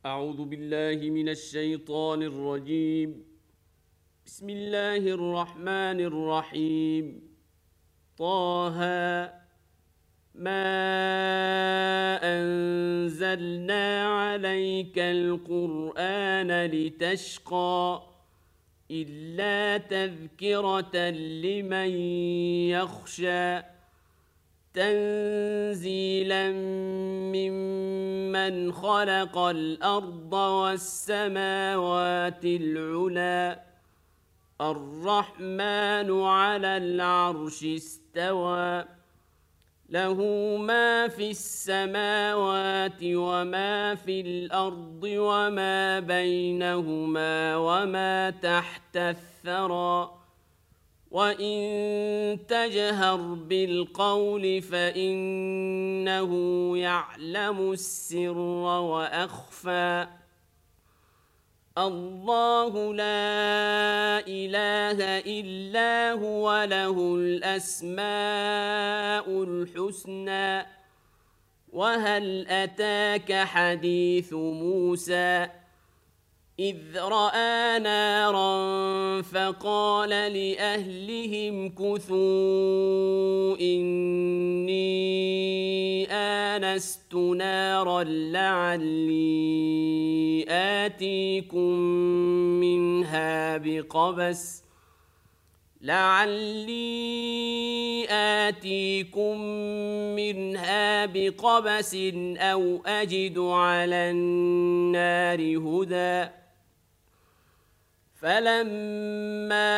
أعوذ بالله من الشيطان الرجيم. بسم الله الرحمن الرحيم. طه ما أنزلنا عليك القرآن لتشقى إلا تذكرة لمن يخشى تنزيلا ممن خلق الأرض والسماوات العلى الرحمن على العرش استوى له ما في السماوات وما في الأرض وما بينهما وما تحت الثرى وإن تجهر بالقول فإنه يعلم السر وأخفى الله لا إله إلا هو له الأسماء الحسنى وهل أتاك حديث موسى إذ رأى نارا فقال لأهلهم كثوا إني آنست نارا لعلي آتيكم منها بقبس أو أجد على النار هدى فلما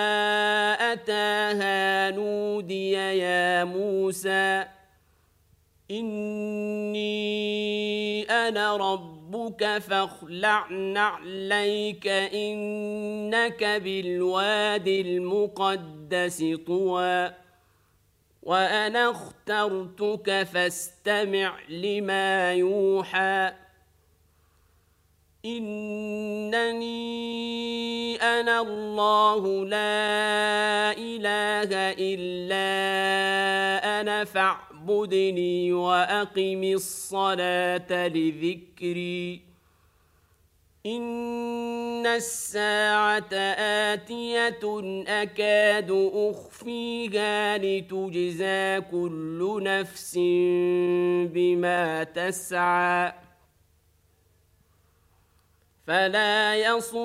أتاها نودي يا موسى إني أنا ربك فاخلع نعليك إنك بالواد المقدس طوى وأنا اخترتك فاستمع لما يوحى إنني أنا الله لا إله إلا أنا فاعبدني وأقم الصلاة لذكري إن الساعة آتية أكاد أخفيها لتجزى كل نفس بما تسعى فلا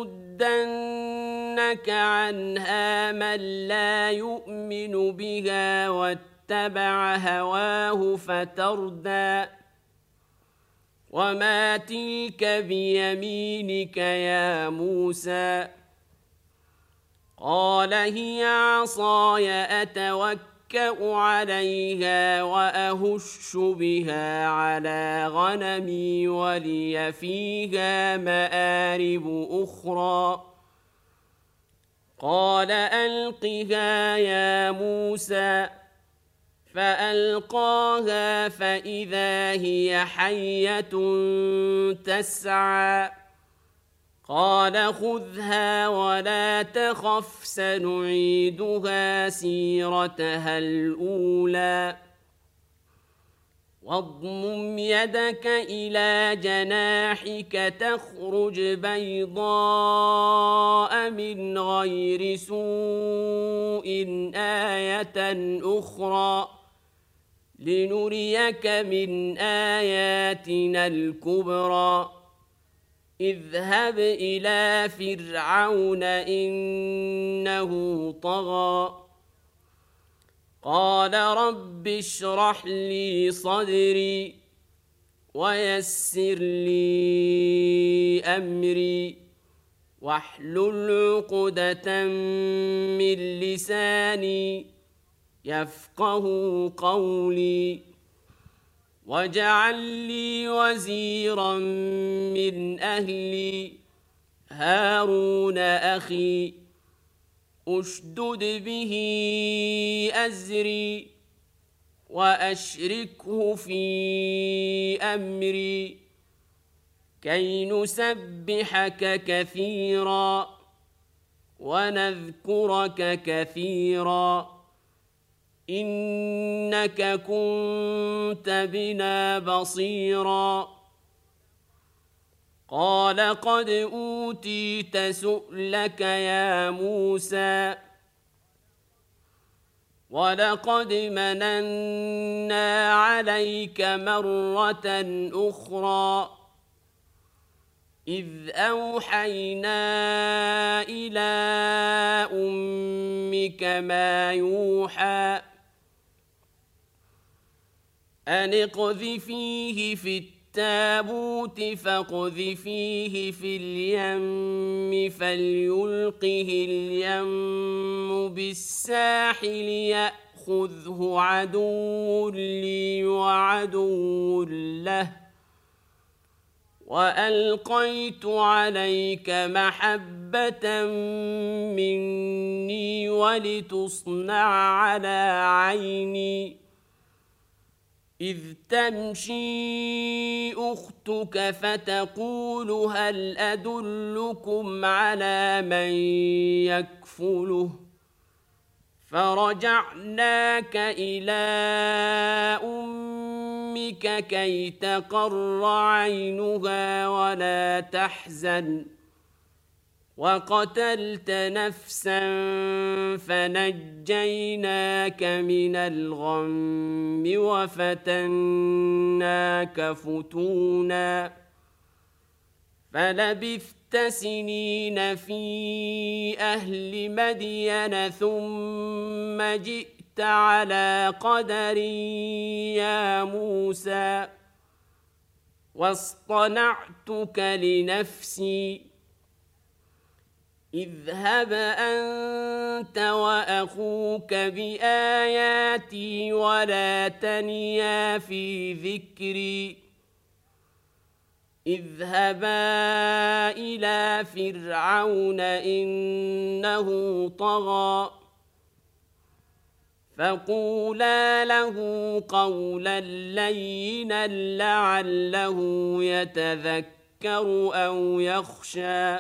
يصدنك عنها من لا يؤمن بها واتبع هواه فتردى وما تلك بيمينك يا موسى قال هي عصاي أتوكأ عليها وأهش بها على غنمي ولي فيها مآرب أخرى قال ألقها يا موسى فألقاها فإذا هي حية تسعى قال خذها ولا تخف سنعيدها سيرتها الأولى واضمم يدك إلى جناحك تخرج بيضاء من غير سوء آية أخرى لنريك من آياتنا الكبرى اذهب إلى فرعون إنه طغى قال رب اشرح لي صدري ويسر لي أمري واحلل عقدة من لساني يفقه قولي واجعل لي وزيرا من أهلي هارون أخي أشدد به أزري وأشركه في أمري كي نسبحك كثيرا ونذكرك كثيرا إنك كنت بنا بصيرا قال قد أوتيت سؤلك يا موسى ولقد مننا عليك مرة أخرى إذ أوحينا إلى أمك ما يوحى أن اقذفيه في التابوت فاقذفيه في اليم فليلقه اليم بالساحل يأخذه عدو لي وعدو له وألقيت عليك محبة مني ولتصنع على عيني إذ تمشي أختك فتقول هل أدلكم على من يكفله فرجعناك إلى أمك كي تقر عينها ولا تحزن وقتلت نفسا فنجيناك من الغم وفتناك فتونا فلبثت سنين في أهل مدين ثم جئت على قدر يا موسى واصطنعتك لنفسي اذهب أنت وأخوك بآياتي ولا تنيا في ذكري اذهبا إلى فرعون إنه طغى فقولا له قولا لينا لعله يتذكر أو يخشى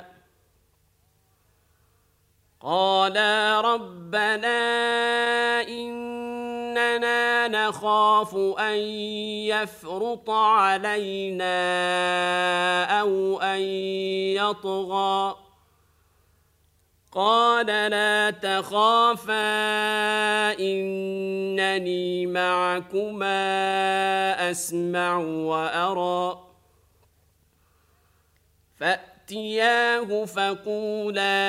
قالا ربنا إننا نخاف أن يفرط علينا أو أن يطغى قال لا تخافا إنني معكما أسمع وأرى فأتياه فقولا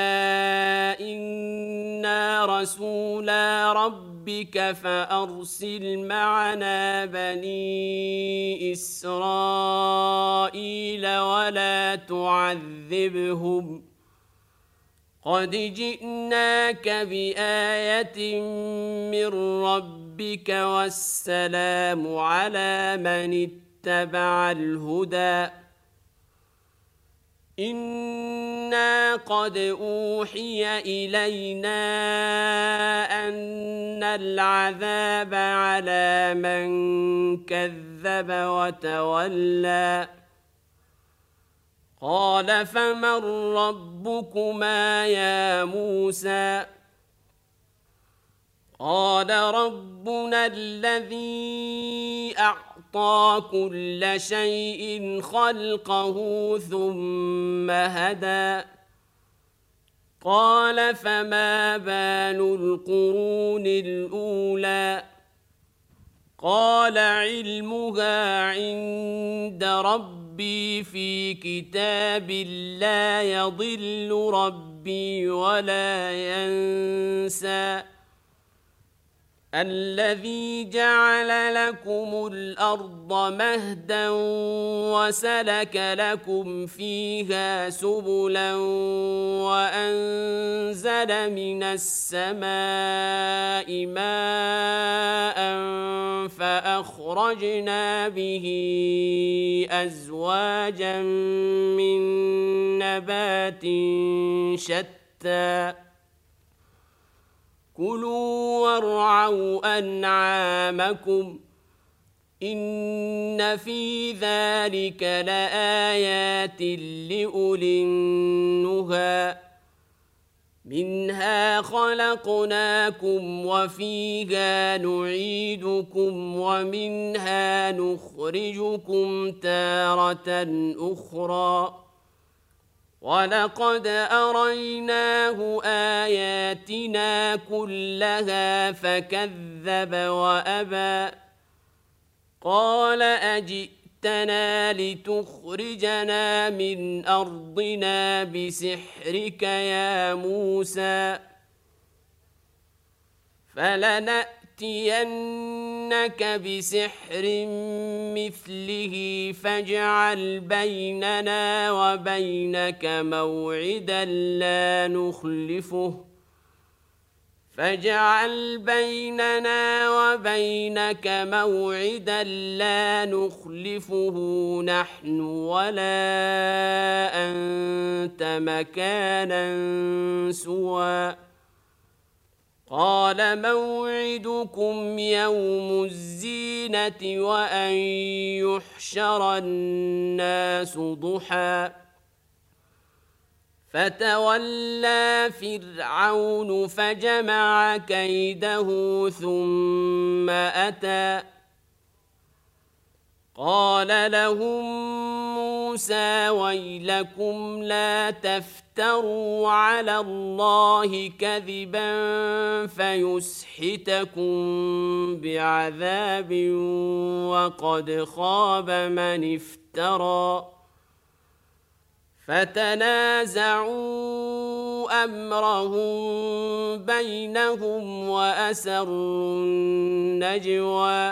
إنا رسولا ربك فأرسل معنا بني إسرائيل ولا تعذبهم قد جئناك بآية من ربك والسلام على من اتبع الهدى إنا قد أوحي إلينا أن العذاب على من كذب وتولى قال فمن ربكما يا موسى قال ربنا الذي أعطى كل شيء خلقه ثم هدى قال فما بال القرون الأولى قال علمها عند ربي في كتاب لا يضل ربي ولا ينسى الذي جعل لكم الأرض مهدا وسلك لكم فيها سبلا وأنزل من السماء ماء فأخرجنا به أزواجا من نبات شتى كلوا وارعوا أنعامكم إن في ذلك لآيات لأولي النهى منها خلقناكم وفيها نعيدكم ومنها نخرجكم تارة أخرى ولقد أريناه آياتنا كلها فكذب وأبى قال أجئتنا لتخرجنا من أرضنا بسحرك يا موسى فلنأتينك بسحر مثله فاجعل بيننا وبينك موعدا لا نخلفه نحن ولا أنت مكانا سوى قال موعدكم يوم الزينة وأن يحشر الناس ضحى فتولى فرعون فجمع كيده ثم أتى قال لهم موسى ويلكم لا تفتروا على الله كذبا فيسحتكم بعذاب وقد خاب من افترى فتنازعوا أمرهم بينهم وأسروا النجوى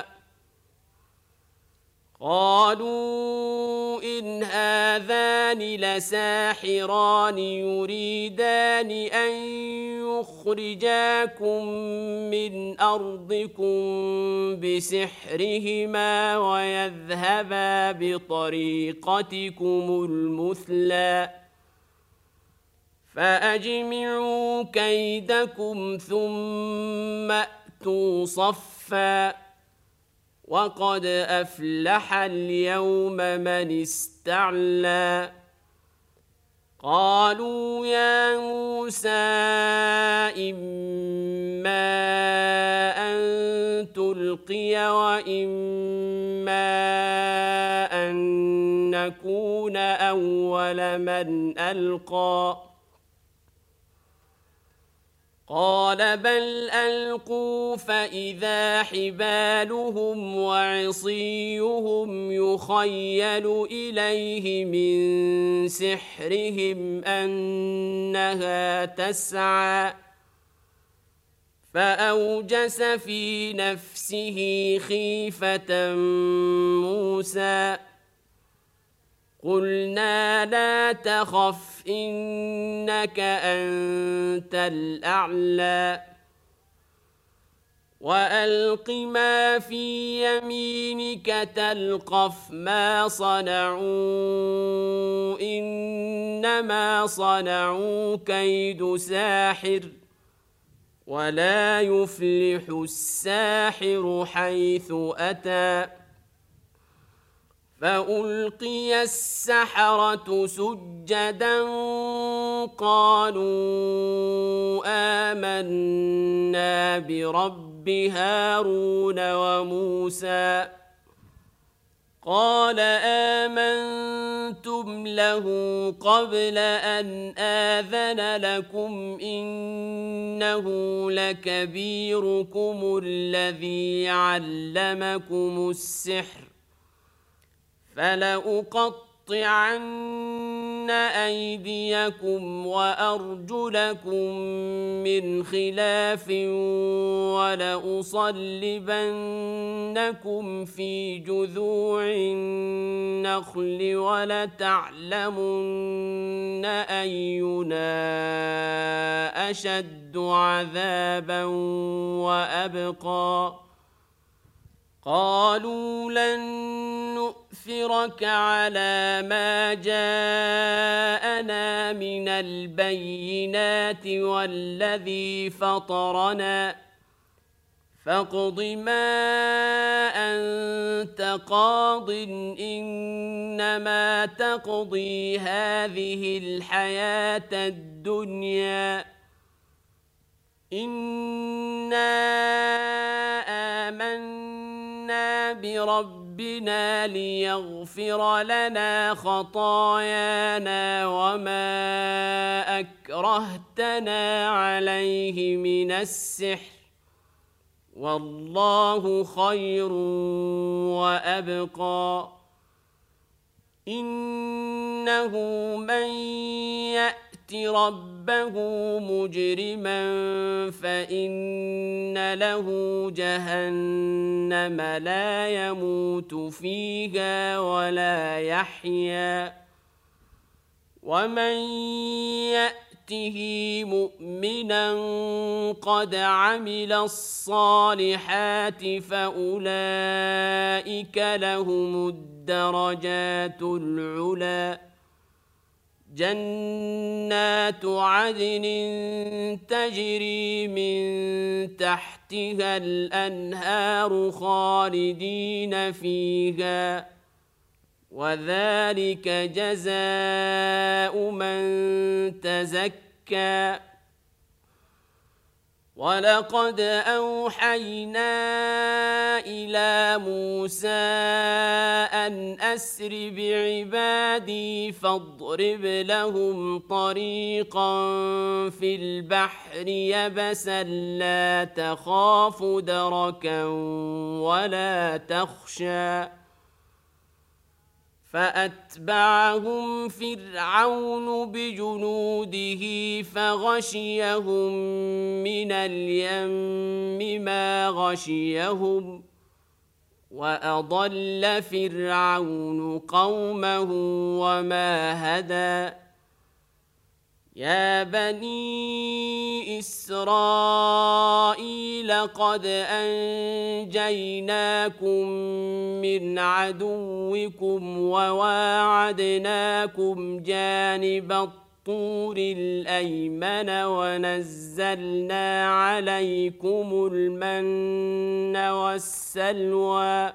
قالوا إن هذان لساحران يريدان أن يخرجاكم من أرضكم بسحرهما ويذهبا بطريقتكم المثلى فأجمعوا كيدكم ثم أتوا صفا وقد أفلح اليوم من استعلى قالوا يا موسى إما أن تلقي وإما أن نكون أول من ألقى قال بل ألقوا فإذا حبالهم وعصيهم يخيل إليه من سحرهم أنها تسعى فأوجس في نفسه خيفة موسى قلنا لا تخف إنك أنت الأعلى وألق ما في يمينك تلقف ما صنعوا إنما صنعوا كيد ساحر ولا يفلح الساحر حيث أتى فألقي السحرة سجدا قالوا آمنا برب هارون وموسى قال آمنتم له قبل أن آذن لكم إنه لكبيركم الذي علمكم السحر فلأقطعن أيديكم وأرجلكم من خلاف ولأصلبنكم في جذوع النخل ولتعلمن أينا أشد عذابا وأبقى قالوا لن نؤثرك على ما جاءنا من البينات والذي فطرنا فاقض ما أنت قاض إنما تقضي هذه الحياة الدنيا إنا آمنا بربنا ليغفر لنا خطايانا وما أكرهتنا عليه من السحر والله خير وأبقى إنه من يأت ربه مجرما فإن له جهنم لا يموت فيها ولا يحيا ومن يأته مؤمنا قد عمل الصالحات فأولئك لهم الدرجات العلى جنات عدن تجري من تحتها الأنهار خالدين فيها وذلك جزاء من تزكى ولقد أوحينا إلى موسى أن أسر بعبادي فاضرب لهم طريقا في البحر يبسا لا تخاف دركا ولا تخشى فأتبعهم فرعون بجنوده فغشيهم من اليم ما غشيهم وأضل فرعون قومه وما هدى يا بني إسرائيل قد أنجيناكم من عدوكم وواعدناكم جانب الطور الأيمن ونزلنا عليكم المن والسلوى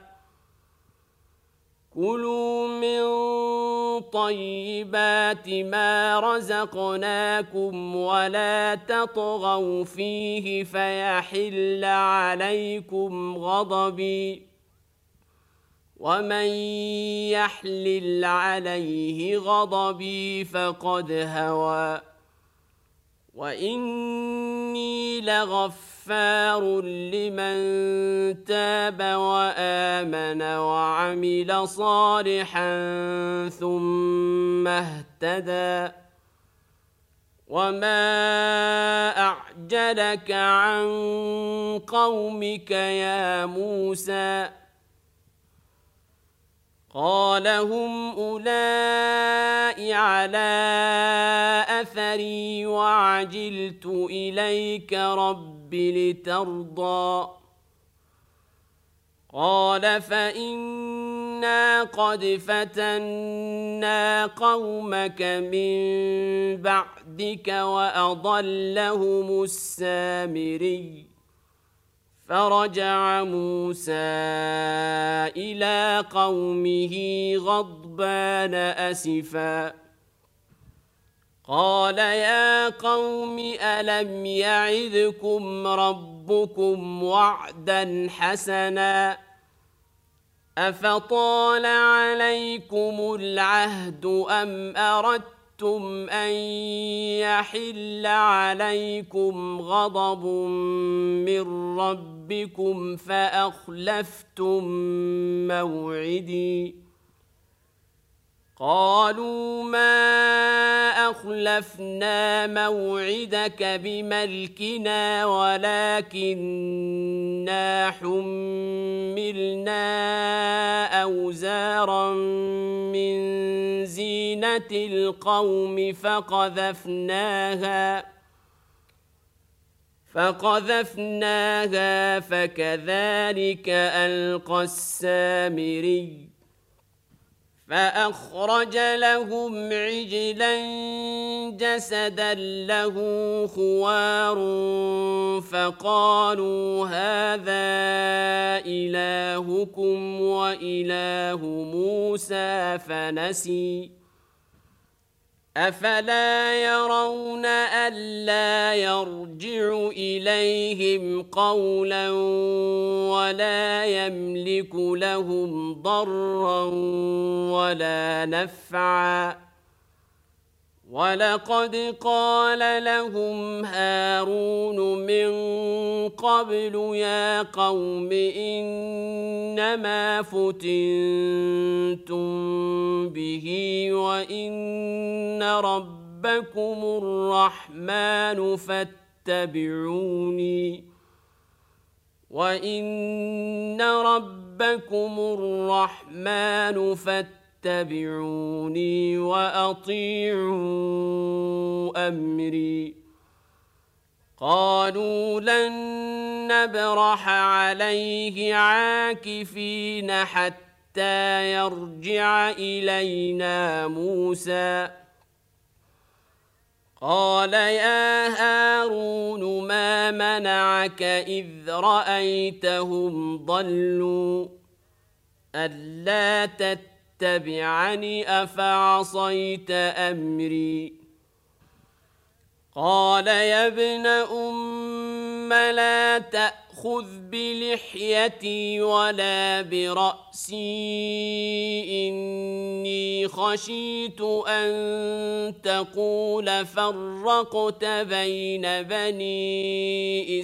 كلوا من طيبات ما رزقناكم ولا تطغوا فيه فيحل عليكم غضبي ومن يحلل عليه غضبي فقد هوى وإني لغفار لمن تاب وآمن وعمل صالحا ثم اهتدى وما أعجلك عن قومك يا موسى قال هم أولئك على أثري وعجلت إليك رب لترضى قال فإنا قد فتنا قومك من بعدك وأضلهم السامري فرجع موسى إلى قومه غضبان أسفا قال يا قوم ألم يعدكم ربكم وعدا حسنا أفطال عليكم العهد أم أردتم أن يحل عليكم غضب من ربكم فأخلفتم موعدي قالوا ما أخلفنا موعدك بملكنا ولكننا حملنا أوزارا من زينة القوم فقذفناها فكذلك ألقى السامري فأخرج لهم عجلا جسدا له خوار فقالوا هذا إلهكم وإله موسى فنسي أفلا يرون ألا يرجع إليهم قولا ولا يملك لهم ضرا ولا نفعا ولقد قال لهم هارون من قبل يا قوم إنما فتنتم به وإن ربكم الرحمن فاتبعوني وأطيعوا أمري قالوا لن نبرح عليه عاكفين حتى يرجع إلينا موسى قال يا هارون ما منعك إذ رأيتهم ضلوا ألا تتبعني أفعصيت أمري قال يا ابن أم لا تأخذ بلحيتي ولا برأسي إني خشيت أن تقول فرقت بين بني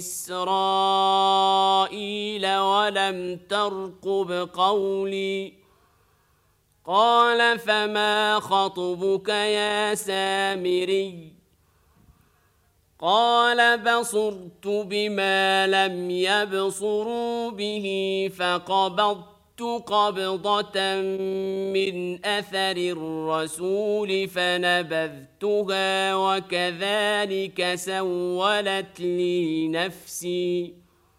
إسرائيل ولم ترقب قولي قال فما خطبك يا سامري قال بصرت بما لم يبصروا به فقبضت قبضة من أثر الرسول فنبذتها وكذلك سولت لي نفسي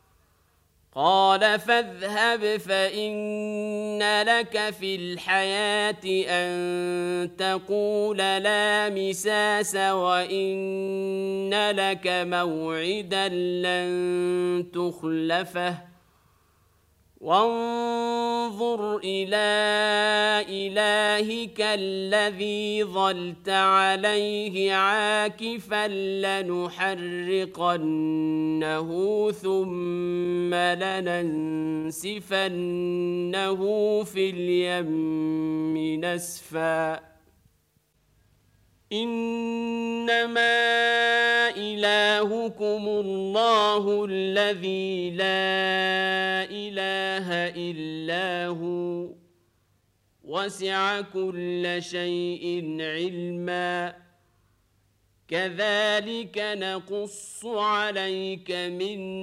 قال فاذهب فإن لك في الحياة أن تقول لا مساس وإن لك موعدا لن تخلفه وانظر إلى إلهك الذي ظلت عليه عاكفا لنحرقنه ثم لننسفنه في اليم نسفا إنما إلهكم الله الذي لا إله إلا هو وسع كل شيء علما كذلك نقص عليك من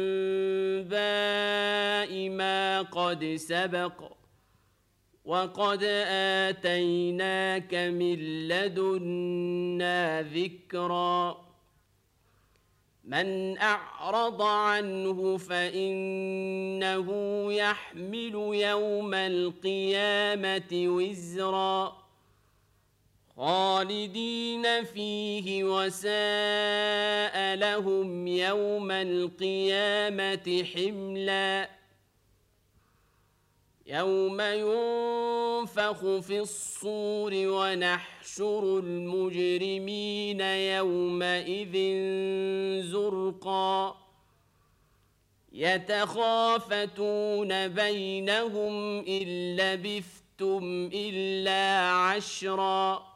أنباء ما قد سبق وقد آتيناك من لدنا ذكرا من أعرض عنه فإنه يحمل يوم القيامة وزرا خالدين فيه وساء لهم يوم القيامة حملا يوم ينفخ في الصور ونحشر المجرمين يومئذ زرقا يتخافتون بينهم إن لبثتم إلا عشرا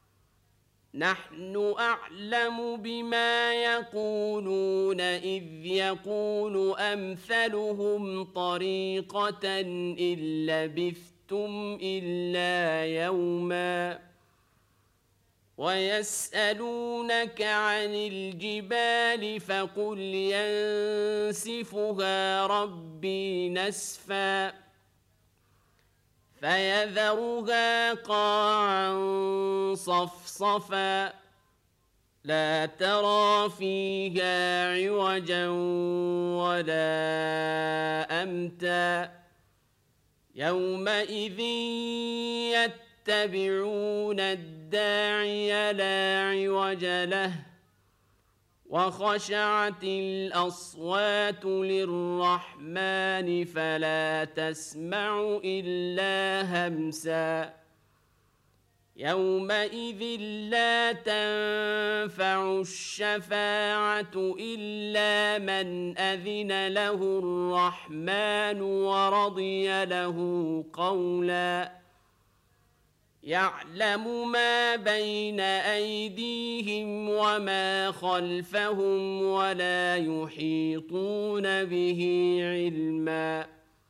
نحن أعلم بما يقولون إذ يقول أمثلهم طريقة إن لبثتم إلا يوما ويسألونك عن الجبال فقل ينسفها ربي نسفا فيذرها قاعا صفصفا لا ترى فيها عوجا ولا أمتا يومئذ يتبعون الداعي لا عوج له وخشعت الأصوات للرحمن فلا تسمع إلا همسا يومئذ لا تنفع الشفاعة إلا من أذن له الرحمن ورضي له قولا يعلم ما بين أيديهم وما خلفهم ولا يحيطون به علما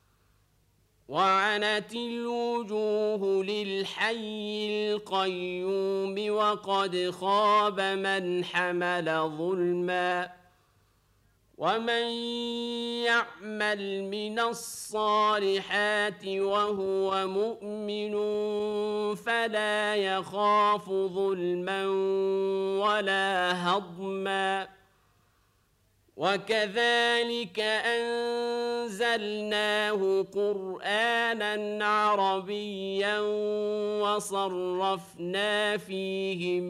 وعنت الوجوه للحي القيوم وقد خاب من حمل ظلما ومن يعمل من الصالحات وهو مؤمن فلا يخاف ظلما ولا هضما وكذلك أنزلناه قرآنا عربيا وصرفنا فيه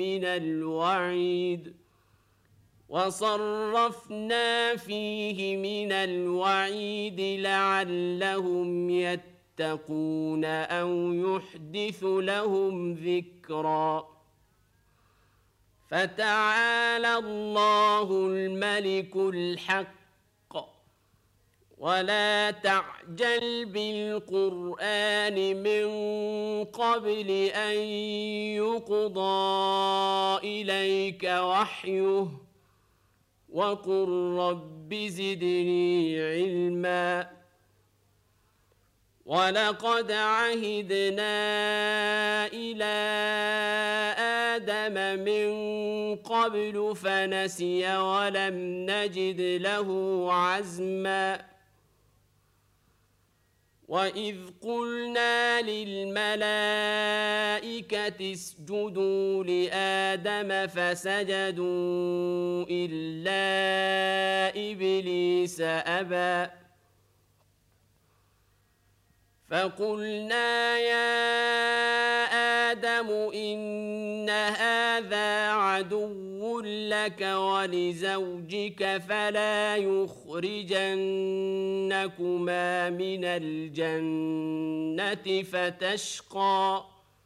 من الوعيد لعلهم يتقون أو يحدث لهم ذكرا فتعالى الله الملك الحق ولا تعجل بالقرآن من قبل أن يقضى إليك وحيه وقل رب زدني علما ولقد عهدنا إلى آدم من قبل فنسي ولم نجد له عزما وإذ قلنا للملائكة اسجدوا لآدم فسجدوا إلا إبليس أبى فقلنا يا آدم إن هذا عدو لك ولزوجك فلا يخرجنكما من الجنة فتشقى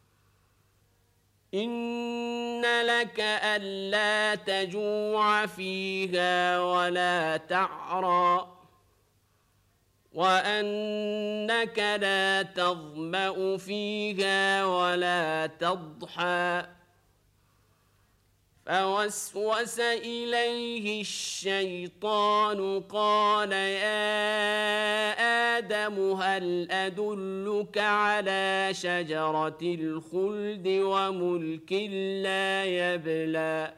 إن لك ألا تجوع فيها ولا تعرى وأنك لا تظمأ فيها ولا تضحى فوسوس إليه الشيطان قال يا آدم هل أدلك على شجرة الخلد وملك لا يبلى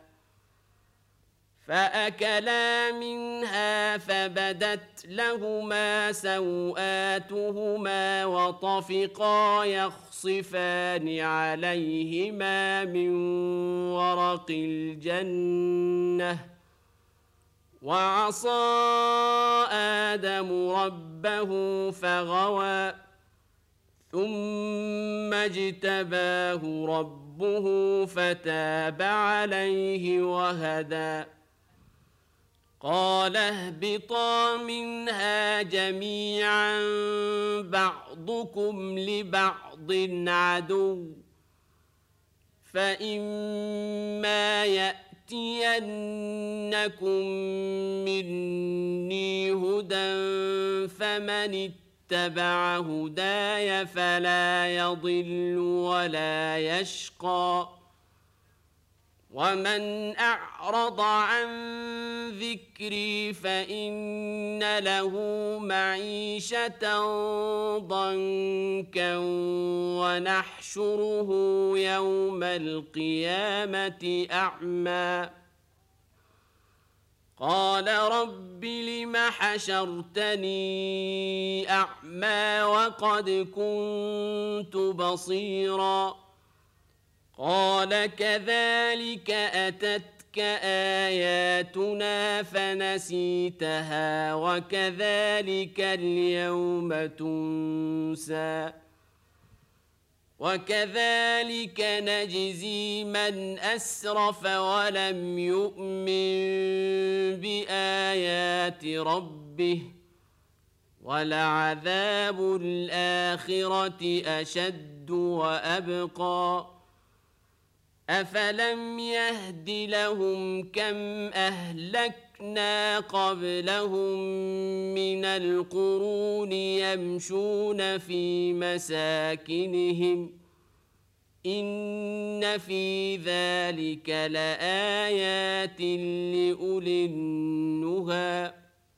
فأكلا منها فبدت لهما سوآتهما وطفقا يخصفان عليهما من ورق الجنة وعصى آدم ربه فغوى ثم اجتباه ربه فتاب عليه وهدى قال اهبطا منها جميعا بعضكم لبعض عدو فإما يأتينكم مني هدى فمن اتبع هداي فلا يضل ولا يشقى ومن أعرض عن ذكري فإن له معيشة ضنكا ونحشره يوم القيامة أعمى قال رب لم حشرتني أعمى وقد كنت بصيرا قال كذلك أتتك آياتنا فنسيتها وكذلك اليوم تنسى وكذلك نجزي من أسرف ولم يؤمن بآيات ربه ولعذاب الآخرة أشد وأبقى أفلم يهد لهم كم أهلكنا قبلهم من القرون يمشون في مساكنهم إن في ذلك لآيات لأولي النهى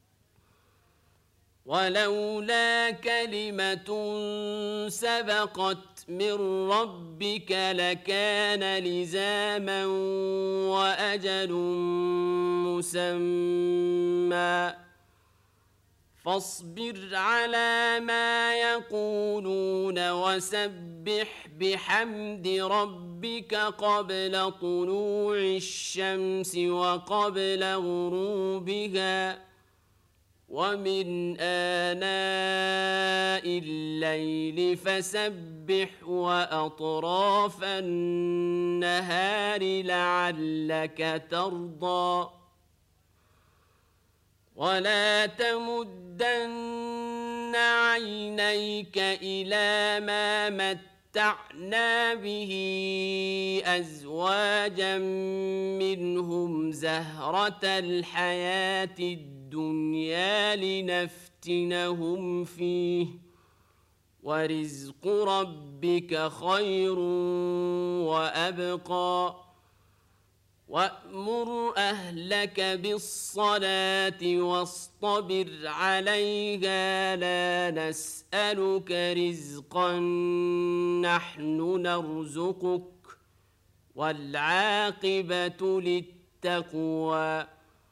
ولولا كلمة سبقت من ربك لكان لزاما وأجل مسمى فاصبر على ما يقولون وسبح بحمد ربك قبل طلوع الشمس وقبل غروبها ومن آناء الليل فسبح وأطراف النهار لعلك ترضى ولا تمدن عينيك إلى ما متعنا به أزواجا منهم زهرة الحياة الدنيا لنفتنهم فيه ورزق ربك خير وأبقى وأمر أهلك بالصلاة واصطبر عليها لا نسألك رزقا نحن نرزقك والعاقبة للتقوى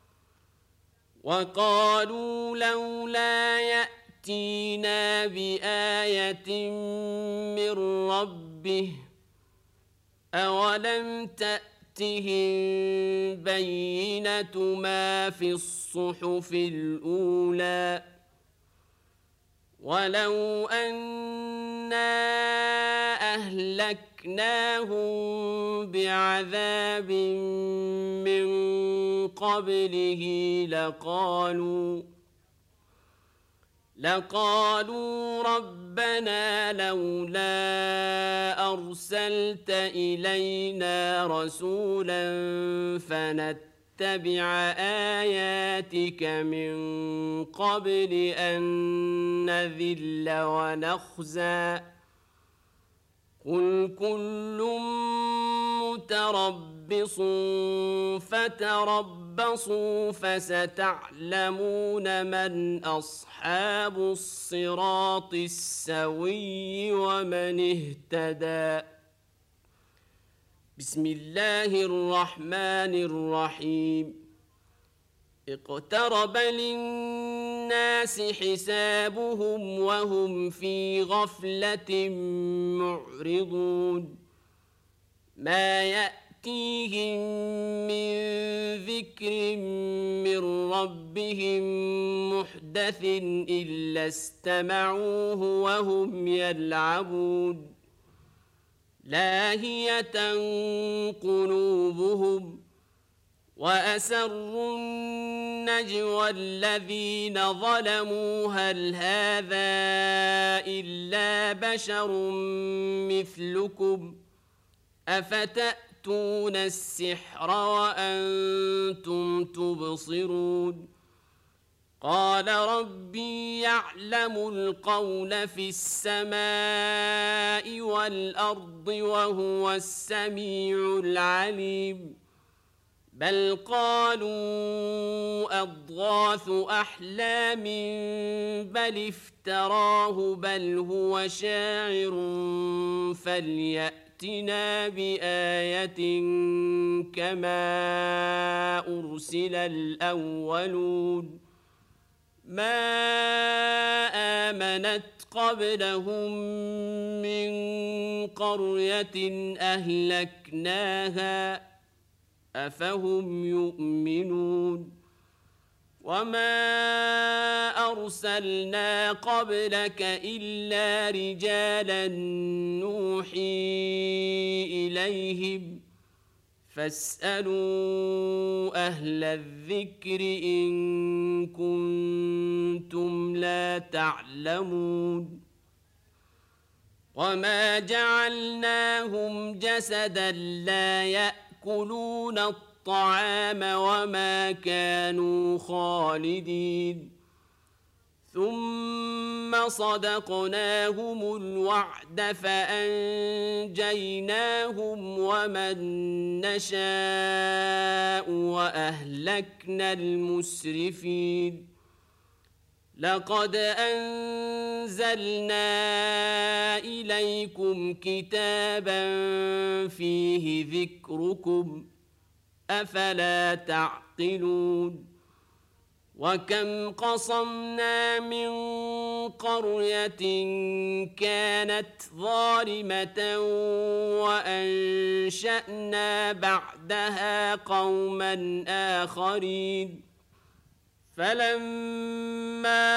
وقالوا لولا يأتينا بآية من ربه أولم تأتهم بينة ما في الصحف الأولى ولو أنا أهلكناهم بعذاب من قبله لقالوا ربنا لولا أرسلت إلينا رسولا فنتبع آياتك من قبل أن نذل ونخزى قل كل متربص فتربصوا فستعلمون من أصحاب الصراط السوي ومن اهتدى بسم الله الرحمن الرحيم اقترب للناس حسابهم وهم في غفلة معرضون ما يأتيهم من ذكر من ربهم محدث إلا استمعوه وهم يلعبون لاهية قلوبهم وأسروا النجوى الذين ظلموا هل هذا إلا بشر مثلكم أفتأتون السحر وأنتم تبصرون قال ربي يعلم القول في السماء والأرض وهو السميع العليم بل قالوا أضغاث أحلام بل افتراه بل هو شاعر فليأتنا بآية كما أرسل الأولون ما آمنت قبلهم من قرية أهلكناها أفهم يؤمنون وما أرسلنا قبلك إلا رجالا نوحي إليهم فاسألوا أهل الذكر إن كنتم لا تعلمون وما جعلناهم جسدا لا يأكلون الطعام وما كانوا خالدين ثم صدقناهم الوعد فأنجيناهم ومن نشاء وأهلكنا المسرفين لقد أنزلنا إليكم كتابا فيه ذكركم أفلا تعقلون وكم قصمنا من قرية كانت ظالمة وأنشأنا بعدها قوما آخرين فلما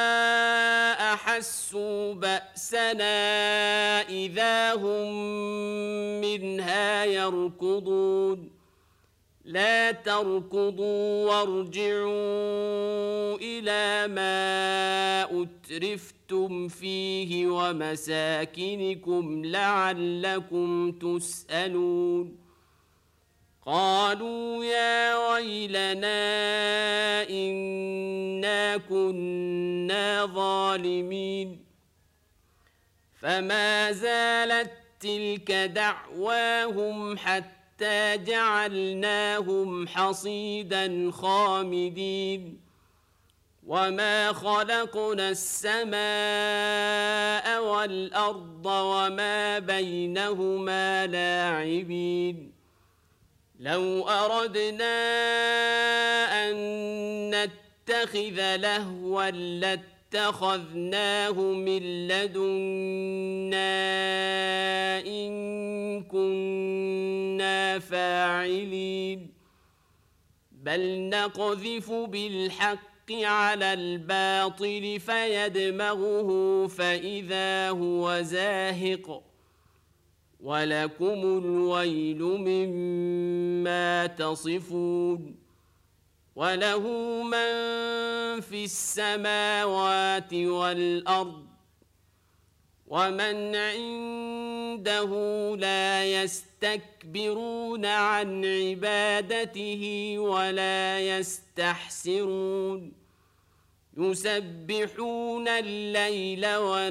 أحسوا بأسنا إذا هم منها يركضون لا تركضوا وارجعوا إلى ما أترفتم فيه ومساكنكم لعلكم تسألون قالوا يا ويلنا إنا كنا ظالمين فما زالت تلك دعواهم حتى جعلناهم حصيدا خامدين وما خلقنا السماء والأرض وما بينهما لاعبين لو أردنا أن نتخذ لهوا لاتخذناه من لدنا إن كنا فاعلين بل نقذف بالحق على الباطل فيدمغه فإذا هو زاهق ولكم الويل مما تصفون وله من في السماوات والأرض ومن عنده لا يستكبرون عن عبادته ولا يستحسرون يسبحون الليل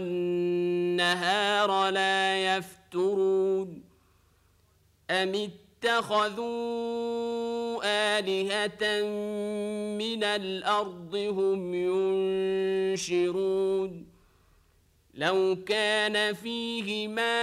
والنهار لا يفترون أم اتخذوا آلهة من الأرض هم ينشرون لو كان فيهما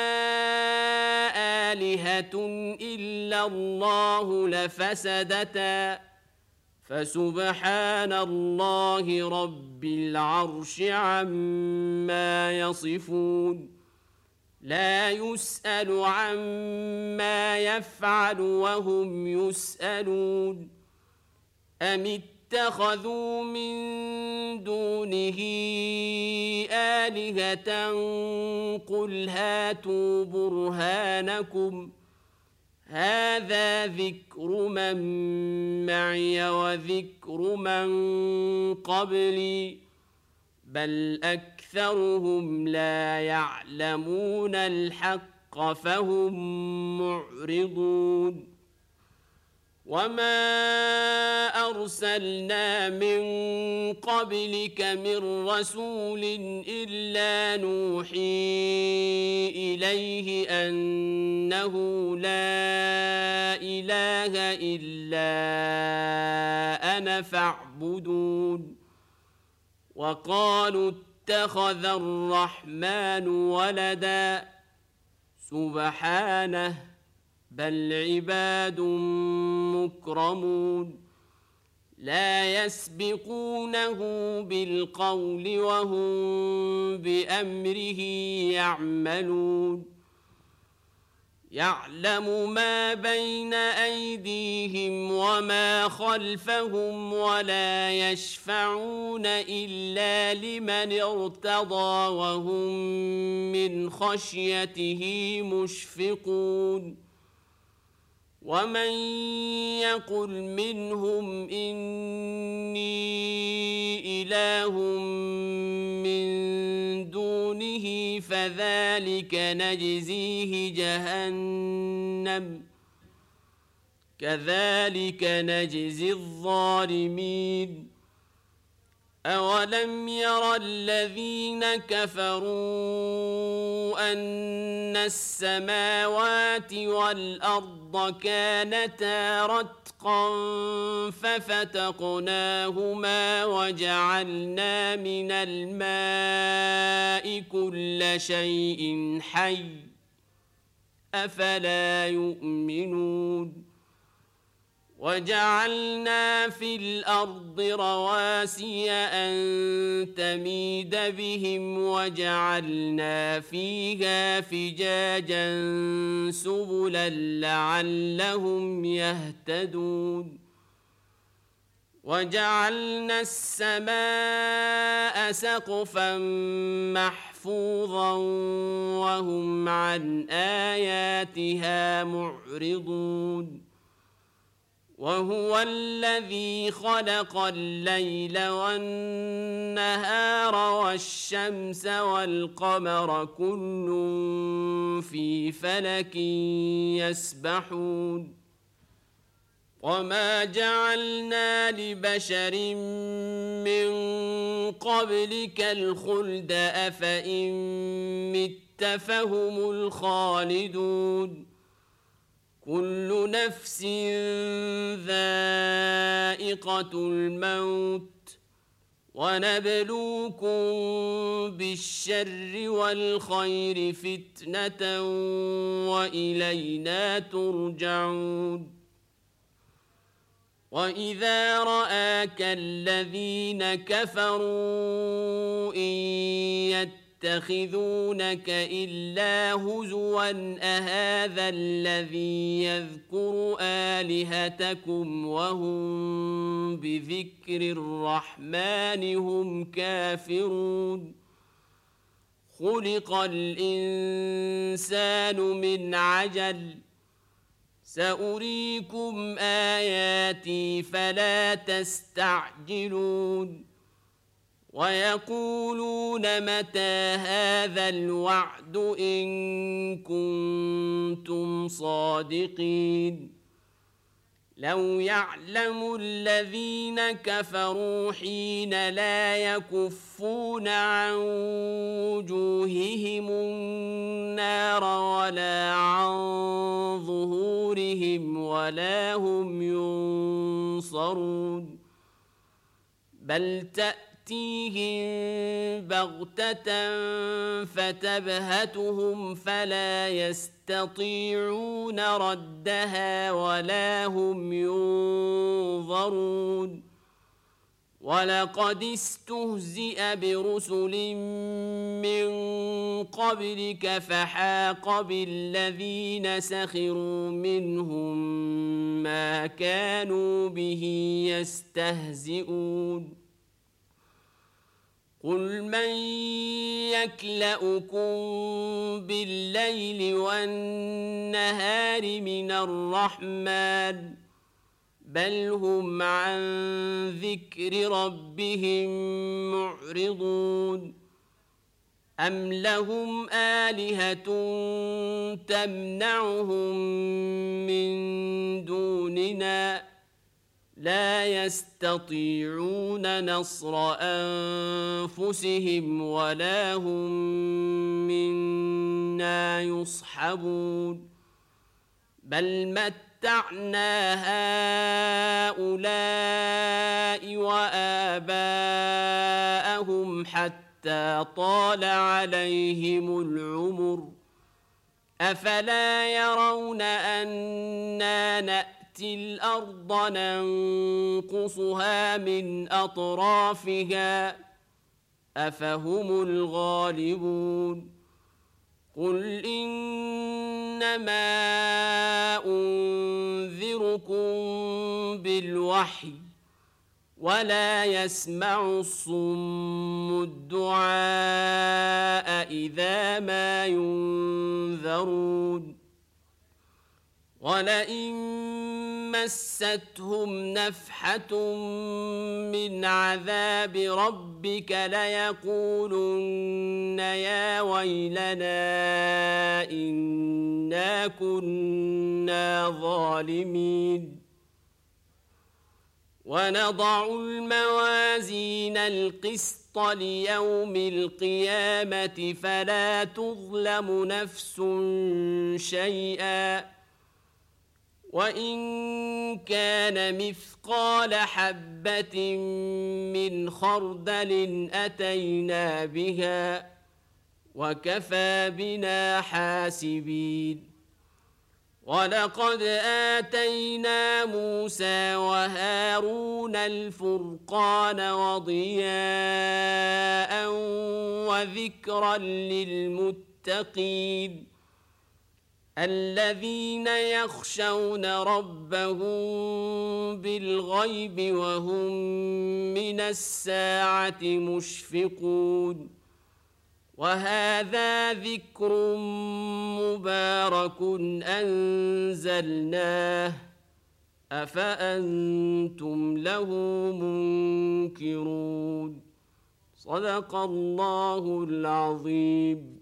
آلهة إلا الله لفسدتا فسبحان الله رب العرش عما يصفون لا يسأل عما يفعل وهم يسألون أم اتخذوا من دونه آلهة قل هاتوا برهانكم هذا ذكر من معي وذكر من قبلي بل أكثرهم لا يعلمون الحق فهم معرضون وما أرسلنا من قبلك من رسول إلا نوحي إليه أنه لا إله إلا أنا فاعبدون وقالوا اتخذ الرحمن ولدا سبحانه بل عباد مكرمون لا يسبقونه بالقول وهم بأمره يعملون يعلم ما بين أيديهم وما خلفهم ولا يشفعون إلا لمن ارتضى وهم من خشيته مشفقون ومن يقل منهم إني إله من دونه فذلك نجزيه جهنم كذلك نجزي الظالمين أولم ير الذين كفروا أن السماوات والأرض كانتا رتقا ففتقناهما وجعلنا من الماء كل شيء حي أفلا يؤمنون وجعلنا في الأرض رواسي أن تميد بهم وجعلنا فيها فجاجا سبلا لعلهم يهتدون وجعلنا السماء سقفا محفوظا وهم عن آياتها معرضون وهو الذي خلق الليل والنهار والشمس والقمر كل في فلك يسبحون وما جعلنا لبشر من قبلك الخلد أفإن مت فهم الخالدون كل نفس ذائقة الموت ونبلوكم بالشر والخير فتنة وإلينا ترجعون وإذا رآك الذين كفروا إن يتخذونك إلا هزوا أهذا الذي يذكر آلهتكم وهم بذكر الرحمن هم كافرون خلق الإنسان من عجل سأريكم آياتي فلا تستعجلون ويقولون متى هذا الوعد إن كنتم صادقين لو يعلم الذين كفروا حين لا يكفون عن وجوههم النار ولا عن ظهورهم ولا هم ينصرون بل تأتيهم بغتة فتبهتهم فلا يستطيعون ردها ولا هم ينظرون ولقد استهزئ برسل من قبلك فحاق بالذين سخروا منهم ما كانوا به يستهزئون قل من يكلؤكم بالليل والنهار من الرحمن بل هم عن ذكر ربهم معرضون أم لهم آلهة تمنعهم من دوننا لا يستطيعون نصر أنفسهم ولا هم منا يصحبون بل متعنا هؤلاء وآباءهم حتى طال عليهم العمر أفلا يرون أنا نأتي الأرض ننقصها من أطرافها أفهم الغالبون قل إنما أنذركم بالوحي ولا يسمع الصم الدعاء إذا ما ينذرون ولئن مستهم نفحة من عذاب ربك ليقولن يا ويلنا إنا كنا ظالمين ونضع الموازين القسط ليوم القيامة فلا تظلم نفس شيئا وإن كان مثقال حبة من خردل أتينا بها وكفى بنا حاسبين ولقد آتينا موسى وهارون الفرقان وضياء وذكرا للمتقين الذين يخشون ربهم بالغيب وهم من الساعة مشفقون وهذا ذكر مبارك أنزلناه أفأنتم له منكرون صدق الله العظيم.